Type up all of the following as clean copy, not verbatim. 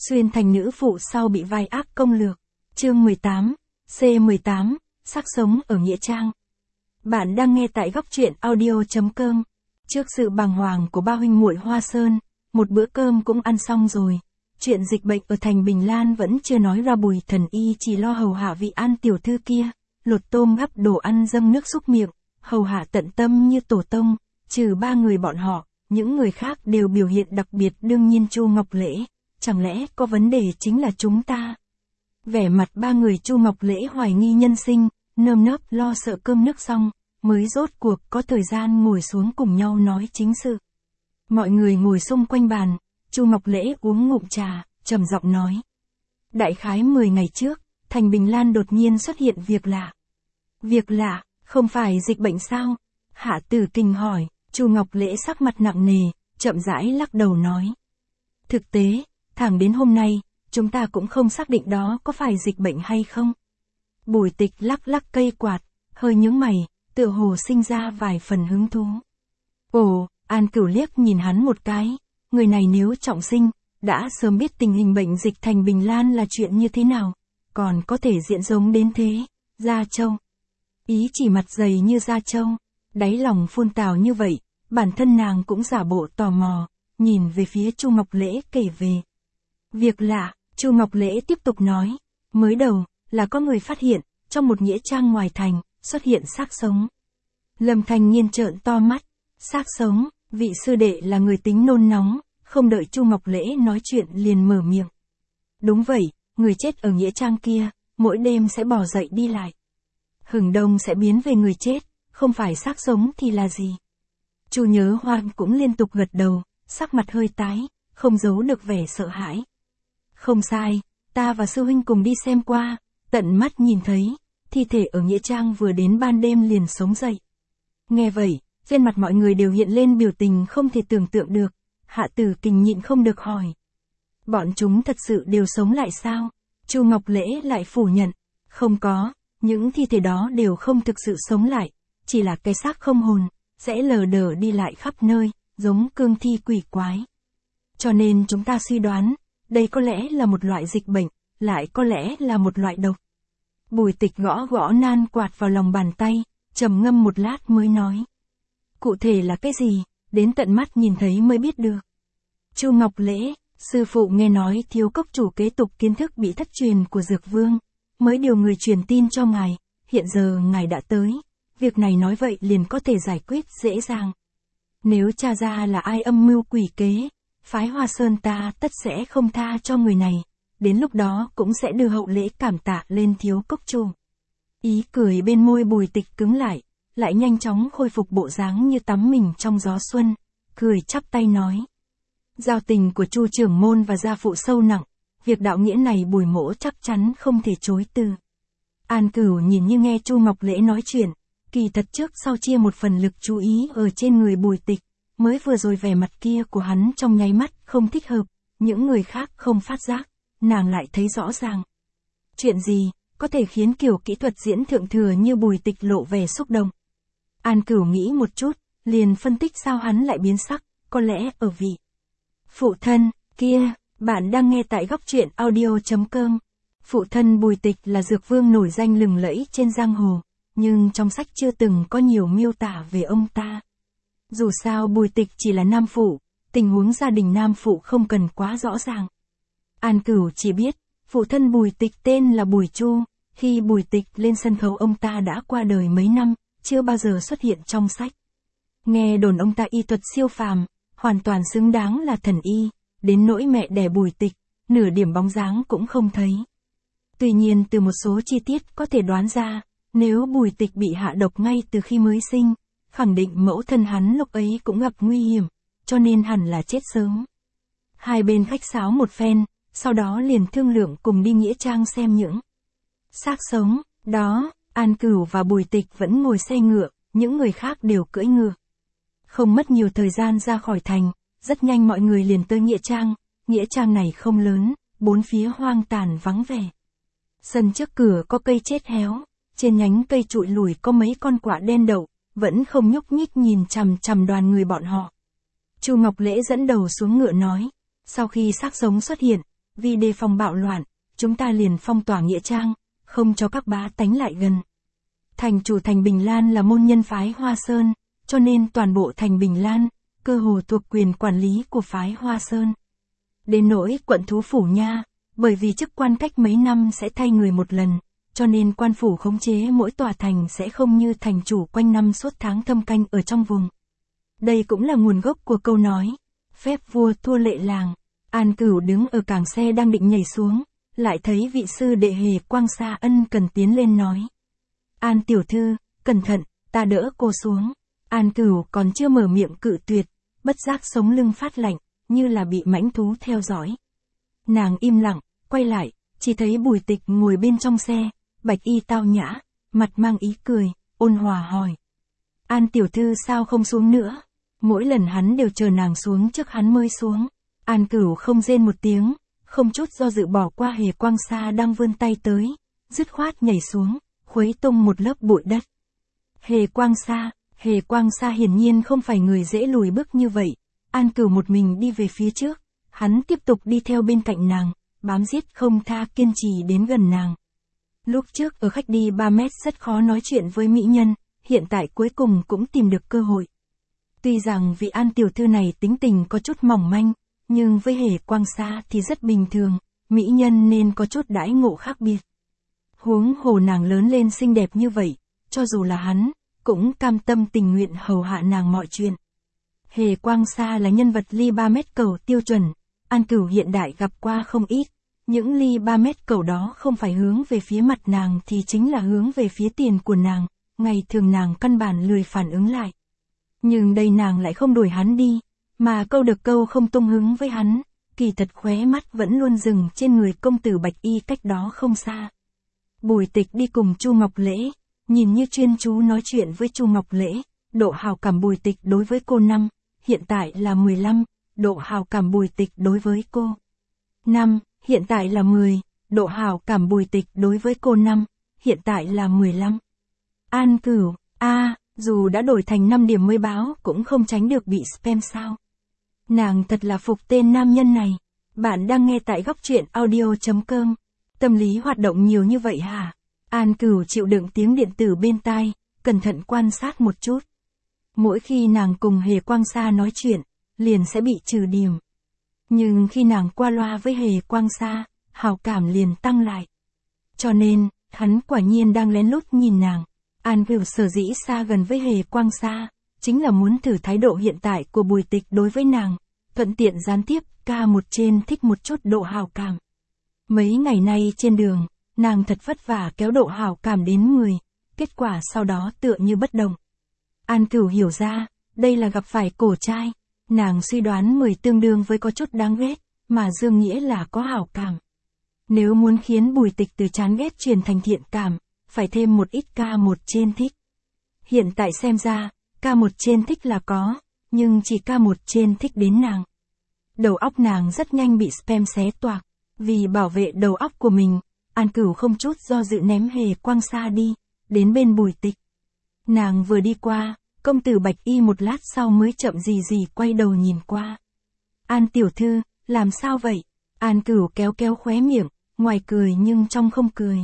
Xuyên thành nữ phụ sau bị vai ác công lược. Chương 18, C18, xác sống ở Nghĩa Trang. Bạn đang nghe tại góc truyện audio.com. Trước sự bàng hoàng của ba huynh muội Hoa Sơn, một bữa cơm cũng ăn xong rồi. Chuyện dịch bệnh ở thành Bình Lan vẫn chưa nói ra, Bùi thần y chỉ lo hầu hạ vị An tiểu thư kia, lột tôm gắp đồ ăn dâng nước xúc miệng, hầu hạ tận tâm như tổ tông. Trừ ba người bọn họ, những người khác đều biểu hiện đặc biệt, đương nhiên Chu Ngọc Lễ. Chẳng lẽ có vấn đề chính là chúng ta? Vẻ mặt ba người Chu Ngọc Lễ hoài nghi nhân sinh, nơm nớp lo sợ cơm nước xong, mới rốt cuộc có thời gian ngồi xuống cùng nhau nói chính sự. Mọi người ngồi xung quanh bàn, Chu Ngọc Lễ uống ngụm trà, trầm giọng nói. Đại khái 10 ngày trước, thành Bình Lan đột nhiên xuất hiện việc lạ. Việc lạ, không phải dịch bệnh sao? Hạ Tử Kình hỏi. Chu Ngọc Lễ sắc mặt nặng nề, chậm rãi lắc đầu nói. Thực tế, thẳng đến hôm nay, chúng ta cũng không xác định đó có phải dịch bệnh hay không. Bùi Tịch lắc lắc cây quạt, hơi nhướng mày, tựa hồ sinh ra vài phần hứng thú. Ồ, An Cửu liếc nhìn hắn một cái, người này nếu trọng sinh, đã sớm biết tình hình bệnh dịch thành Bình Lan là chuyện như thế nào, còn có thể diễn giống đến thế. Gia Châu. Ý chỉ mặt dày như Gia Châu, đáy lòng phun tào như vậy, bản thân nàng cũng giả bộ tò mò, nhìn về phía Chu Ngọc Lễ kể về. Việc lạ, Chu Ngọc Lễ tiếp tục nói, mới đầu, là có người phát hiện, trong một nghĩa trang ngoài thành, xuất hiện xác sống. Lâm Thanh Nhiên trợn to mắt, xác sống, vị sư đệ là người tính nôn nóng, không đợi Chu Ngọc Lễ nói chuyện liền mở miệng. Đúng vậy, người chết ở nghĩa trang kia, mỗi đêm sẽ bò dậy đi lại. Hừng đông sẽ biến về người chết, không phải xác sống thì là gì? Chu Nhớ Hoan cũng liên tục gật đầu, sắc mặt hơi tái, không giấu được vẻ sợ hãi. Không sai, ta và sư huynh cùng đi xem qua, tận mắt nhìn thấy, thi thể ở nghĩa trang vừa đến ban đêm liền sống dậy. Nghe vậy, trên mặt mọi người đều hiện lên biểu tình không thể tưởng tượng được. Hạ Tử Kình nhịn không được hỏi. Bọn chúng thật sự đều sống lại sao? Chu Ngọc Lễ lại phủ nhận. Không có, những thi thể đó đều không thực sự sống lại, chỉ là cái xác không hồn, sẽ lờ đờ đi lại khắp nơi, giống cương thi quỷ quái. Cho nên chúng ta suy đoán, đây có lẽ là một loại dịch bệnh, lại có lẽ là một loại độc. Bùi Tịch gõ gõ nan quạt vào lòng bàn tay, trầm ngâm một lát mới nói. Cụ thể là cái gì, đến tận mắt nhìn thấy mới biết được. Chu Ngọc Lễ, sư phụ nghe nói Thiếu Cốc chủ kế tục kiến thức bị thất truyền của Dược Vương, mới điều người truyền tin cho ngài, hiện giờ ngài đã tới, việc này nói vậy liền có thể giải quyết dễ dàng. Nếu tra ra là ai âm mưu quỷ kế, phái Hoa Sơn ta tất sẽ không tha cho người này, đến lúc đó cũng sẽ đưa hậu lễ cảm tạ lên Thiếu Cốc chủ. Ý cười bên môi Bùi Tịch cứng lại nhanh chóng khôi phục bộ dáng như tắm mình trong gió xuân, cười chắp tay nói. Giao tình của Chu trưởng môn và gia phụ sâu nặng, việc đạo nghĩa này Bùi mỗ chắc chắn không thể chối từ. An Cửu nhìn như nghe Chu Ngọc Lễ nói chuyện, kỳ thật trước sau chia một phần lực chú ý ở trên người Bùi Tịch, mới vừa rồi vẻ mặt kia của hắn trong nháy mắt không thích hợp, những người khác không phát giác, nàng lại thấy rõ ràng. Chuyện gì, có thể khiến kiểu kỹ thuật diễn thượng thừa như Bùi Tịch lộ vẻ xúc động. An Cửu nghĩ một chút, liền phân tích sao hắn lại biến sắc, có lẽ ở vị phụ thân kia. Bạn đang nghe tại góc truyện audio.com. Phụ thân Bùi Tịch là dược vương nổi danh lừng lẫy trên giang hồ, nhưng trong sách chưa từng có nhiều miêu tả về ông ta. Dù sao Bùi Tịch chỉ là nam phụ, tình huống gia đình nam phụ không cần quá rõ ràng. An Cửu chỉ biết, phụ thân Bùi Tịch tên là Bùi Chu, khi Bùi Tịch lên sân khấu ông ta đã qua đời mấy năm, chưa bao giờ xuất hiện trong sách. Nghe đồn ông ta y thuật siêu phàm, hoàn toàn xứng đáng là thần y, đến nỗi mẹ đẻ Bùi Tịch, nửa điểm bóng dáng cũng không thấy. Tuy nhiên từ một số chi tiết có thể đoán ra, nếu Bùi Tịch bị hạ độc ngay từ khi mới sinh, khẳng định mẫu thân hắn lúc ấy cũng gặp nguy hiểm, cho nên hẳn là chết sớm. Hai bên khách sáo một phen, sau đó liền thương lượng cùng đi nghĩa trang xem những xác sống. Đó, An Cửu và Bùi Tịch vẫn ngồi xe ngựa, những người khác đều cưỡi ngựa. Không mất nhiều thời gian ra khỏi thành, rất nhanh mọi người liền tới nghĩa trang này không lớn, bốn phía hoang tàn vắng vẻ. Sân trước cửa có cây chết héo, trên nhánh cây trụi lủi có mấy con quạ đen đậu, vẫn không nhúc nhích nhìn chằm chằm đoàn người bọn họ. Chu Ngọc Lễ dẫn đầu xuống ngựa nói, sau khi xác sống xuất hiện, vì đề phòng bạo loạn, chúng ta liền phong tỏa nghĩa trang, không cho các bá tánh lại gần. Thành chủ thành Bình Lan là môn nhân phái Hoa Sơn, cho nên toàn bộ thành Bình Lan, cơ hồ thuộc quyền quản lý của phái Hoa Sơn. Đến nỗi quận Thú Phủ nha, bởi vì chức quan cách mấy năm sẽ thay người một lần, cho nên quan phủ khống chế mỗi tòa thành sẽ không như thành chủ quanh năm suốt tháng thâm canh ở trong vùng. Đây cũng là nguồn gốc của câu nói, phép vua thua lệ làng. An Cửu đứng ở cảng xe đang định nhảy xuống, lại thấy vị sư đệ Hề Quang Sa ân cần tiến lên nói. An tiểu thư, cẩn thận, ta đỡ cô xuống. An Cửu còn chưa mở miệng cự tuyệt, bất giác sống lưng phát lạnh, như là bị mãnh thú theo dõi. Nàng im lặng, quay lại, chỉ thấy Bùi Tịch ngồi bên trong xe, bạch y tao nhã, mặt mang ý cười, ôn hòa hỏi. An tiểu thư sao không xuống nữa? Mỗi lần hắn đều chờ nàng xuống trước hắn mới xuống. An Cửu không rên một tiếng, không chút do dự bỏ qua Hề Quang Sa đang vươn tay tới, dứt khoát nhảy xuống, khuấy tung một lớp bụi đất. Hề Quang Sa hiển nhiên không phải người dễ lùi bước như vậy. An Cửu một mình đi về phía trước, hắn tiếp tục đi theo bên cạnh nàng, bám giết không tha kiên trì đến gần nàng. Lúc trước ở khách đi 3 mét rất khó nói chuyện với mỹ nhân, hiện tại cuối cùng cũng tìm được cơ hội. Tuy rằng vị An tiểu thư này tính tình có chút mỏng manh, nhưng với Hề Quang Sa thì rất bình thường, mỹ nhân nên có chút đãi ngộ khác biệt. Huống hồ nàng lớn lên xinh đẹp như vậy, cho dù là hắn, cũng cam tâm tình nguyện hầu hạ nàng mọi chuyện. Hề Quang Sa là nhân vật ly 3 mét cầu tiêu chuẩn, An Cửu hiện đại gặp qua không ít, những ly 3 mét cầu đó không phải hướng về phía mặt nàng thì chính là hướng về phía tiền của nàng, ngày thường nàng căn bản lười phản ứng lại. Nhưng đây nàng lại không đuổi hắn đi, mà câu được câu không tung hứng với hắn, kỳ thật khóe mắt vẫn luôn dừng trên người công tử bạch y cách đó không xa. Bùi Tịch đi cùng Chu Ngọc Lễ, nhìn như chuyên chú nói chuyện với Chu Ngọc Lễ, độ hào cảm Bùi Tịch đối với cô 5, hiện tại là 15, độ hào cảm Bùi Tịch đối với cô 5, hiện tại là 10, độ hào cảm Bùi Tịch đối với cô 5, hiện tại là 15. An Cửu, dù đã đổi thành 5 điểm mới báo cũng không tránh được bị spam sao. Nàng thật là phục tên nam nhân này. Bạn đang nghe tại góc truyện audio.com. Tâm lý hoạt động nhiều như vậy hả? An Cửu chịu đựng tiếng điện tử bên tai, cẩn thận quan sát một chút. Mỗi khi nàng cùng Hề Quang Sa nói chuyện, liền sẽ bị trừ điểm. Nhưng khi nàng qua loa với Hề Quang Sa, hào cảm liền tăng lại. Cho nên, hắn quả nhiên đang lén lút nhìn nàng. An Cửu sở dĩ xa gần với Hề Quang Sa, chính là muốn thử thái độ hiện tại của Bùi Tịch đối với nàng, thuận tiện gián tiếp ca một trên thích một chút độ hào cảm. Mấy ngày nay trên đường, nàng thật vất vả kéo độ hào cảm đến 10, kết quả sau đó tựa như bất động. An Cửu hiểu ra, đây là gặp phải cổ trai, nàng suy đoán 10 tương đương với có chút đáng ghét, mà dương nghĩa là có hào cảm. Nếu muốn khiến Bùi Tịch từ chán ghét chuyển thành thiện cảm, phải thêm một ít ca một trên thích. Hiện tại xem ra, ca một trên thích là có, nhưng chỉ ca một trên thích đến nàng. Đầu óc nàng rất nhanh bị spam xé toạc, vì bảo vệ đầu óc của mình, An Cửu không chút do dự ném Hề Quang Sa đi, đến bên Bùi Tịch. Nàng vừa đi qua, công tử bạch y một lát sau mới chậm gì quay đầu nhìn qua. An tiểu thư, làm sao vậy? An Cửu kéo khóe miệng, ngoài cười nhưng trong không cười.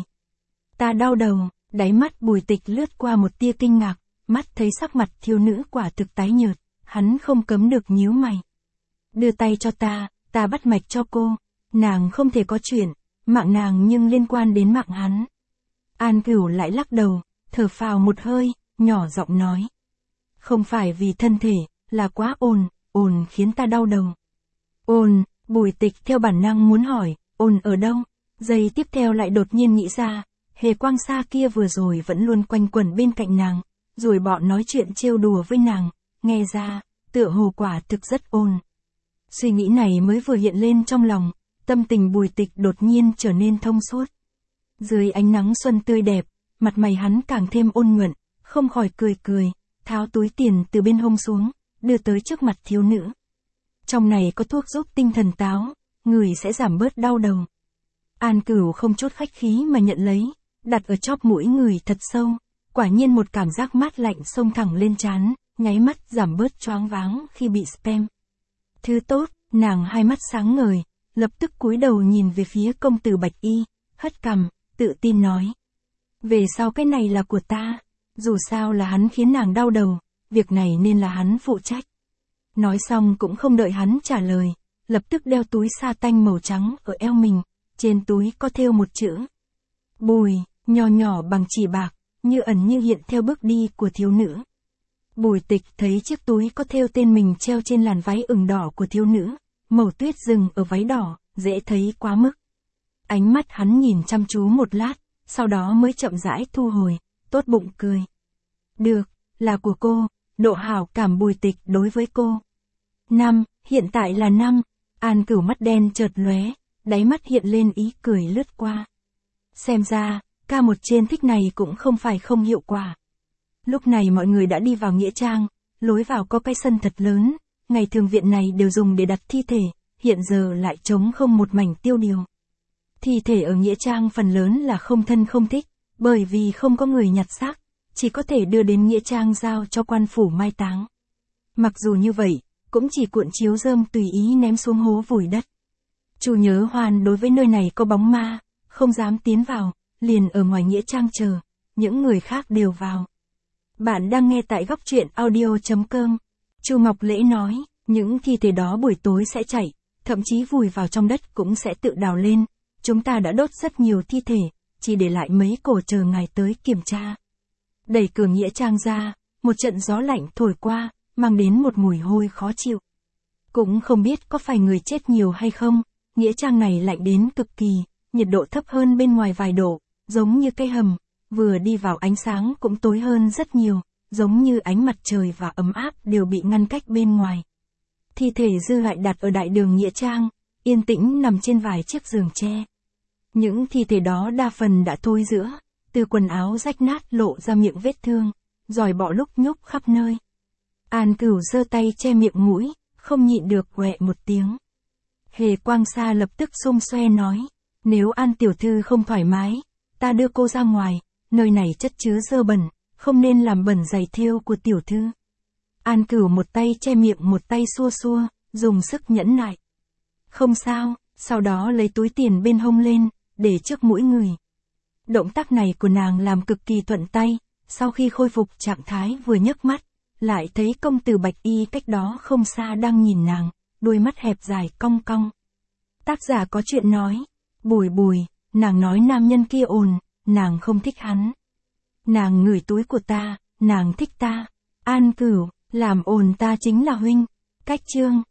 Ta đau đầu, đáy mắt Bùi Tịch lướt qua một tia kinh ngạc, mắt thấy sắc mặt thiếu nữ quả thực tái nhợt, hắn không cấm được nhíu mày. Đưa tay cho ta bắt mạch cho cô, nàng không thể có chuyện, mạng nàng nhưng liên quan đến mạng hắn. An Cửu lại lắc đầu, thở phào một hơi, nhỏ giọng nói. Không phải vì thân thể, là quá ồn khiến ta đau đầu. Ồn, Bùi Tịch theo bản năng muốn hỏi, ồn ở đâu? Giây tiếp theo lại đột nhiên nghĩ ra, Hề Quang Sa kia vừa rồi vẫn luôn quanh quẩn bên cạnh nàng, rồi bọn nói chuyện trêu đùa với nàng, nghe ra, tựa hồ quả thực rất ồn. Suy nghĩ này mới vừa hiện lên trong lòng, tâm tình Bùi Tịch đột nhiên trở nên thông suốt. Dưới ánh nắng xuân tươi đẹp, mặt mày hắn càng thêm ôn nhuận, không khỏi cười, tháo túi tiền từ bên hông xuống, đưa tới trước mặt thiếu nữ. Trong này có thuốc giúp tinh thần táo, người sẽ giảm bớt đau đầu. An Cửu không chút khách khí mà nhận lấy, đặt ở chóp mũi người thật sâu, quả nhiên một cảm giác mát lạnh xông thẳng lên trán, nháy mắt giảm bớt choáng váng khi bị spam. Thứ tốt, nàng hai mắt sáng ngời, lập tức cúi đầu nhìn về phía công tử Bạch Y, hất cằm, tự tin nói. Về sau cái này là của ta, dù sao là hắn khiến nàng đau đầu, việc này nên là hắn phụ trách. Nói xong cũng không đợi hắn trả lời, lập tức đeo túi sa tanh màu trắng ở eo mình, trên túi có thêu một chữ. Bùi, nho nhỏ bằng chỉ bạc, như ẩn như hiện theo bước đi của thiếu nữ. Bùi Tịch thấy chiếc túi có thêu tên mình treo trên làn váy ửng đỏ của thiếu nữ, màu tuyết rừng ở váy đỏ, dễ thấy quá mức. Ánh mắt hắn nhìn chăm chú một lát, sau đó mới chậm rãi thu hồi, tốt bụng cười. Được, là của cô, độ hảo cảm Bùi Tịch đối với cô. Hiện tại là 5, An Cửu mắt đen chợt lóe, đáy mắt hiện lên ý cười lướt qua. Xem ra, ca một trên thích này cũng không phải không hiệu quả. Lúc này mọi người đã đi vào nghĩa trang, lối vào có cái sân thật lớn, ngày thường viện này đều dùng để đặt thi thể, hiện giờ lại trống không một mảnh tiêu điều. Thi thể ở nghĩa trang phần lớn là không thân không thích, bởi vì không có người nhặt xác, chỉ có thể đưa đến nghĩa trang giao cho quan phủ mai táng. Mặc dù như vậy, cũng chỉ cuộn chiếu rơm tùy ý ném xuống hố vùi đất. Chu Nhớ Hoan đối với nơi này có bóng ma, không dám tiến vào, liền ở ngoài nghĩa trang chờ, những người khác đều vào. Bạn đang nghe tại góc truyện audio.com. Chu Ngọc Lễ nói, những thi thể đó buổi tối sẽ chảy, thậm chí vùi vào trong đất cũng sẽ tự đào lên. Chúng ta đã đốt rất nhiều thi thể, chỉ để lại mấy cổ chờ ngài tới kiểm tra. Đẩy cửa nghĩa trang ra, một trận gió lạnh thổi qua, mang đến một mùi hôi khó chịu. Cũng không biết có phải người chết nhiều hay không, nghĩa trang này lạnh đến cực kỳ, nhiệt độ thấp hơn bên ngoài vài độ, giống như cây hầm, vừa đi vào ánh sáng cũng tối hơn rất nhiều, giống như ánh mặt trời và ấm áp đều bị ngăn cách bên ngoài. Thi thể dư lại đặt ở đại đường nghĩa trang, yên tĩnh nằm trên vài chiếc giường tre. Những thi thể đó đa phần đã thối rữa, từ quần áo rách nát lộ ra miệng vết thương, giòi bọ lúc nhúc khắp nơi. An Cửu giơ tay che miệng mũi, không nhịn được quẹ một tiếng. Hề Quang Sa lập tức xung xoe nói, nếu An tiểu thư không thoải mái, ta đưa cô ra ngoài, nơi này chất chứa dơ bẩn, không nên làm bẩn giày thêu của tiểu thư. An Cửu một tay che miệng một tay xua xua, dùng sức nhẫn nại. Không sao, sau đó lấy túi tiền bên hông lên, để trước mũi người. Động tác này của nàng làm cực kỳ thuận tay, sau khi khôi phục trạng thái vừa nhấc mắt, lại thấy công tử Bạch Y cách đó không xa đang nhìn nàng, đôi mắt hẹp dài cong cong. Tác giả có chuyện nói, Bùi, nàng nói nam nhân kia ồn, nàng không thích hắn. Nàng ngửi túi của ta, nàng thích ta. An Cửu, làm ồn ta chính là huynh. Cách chương.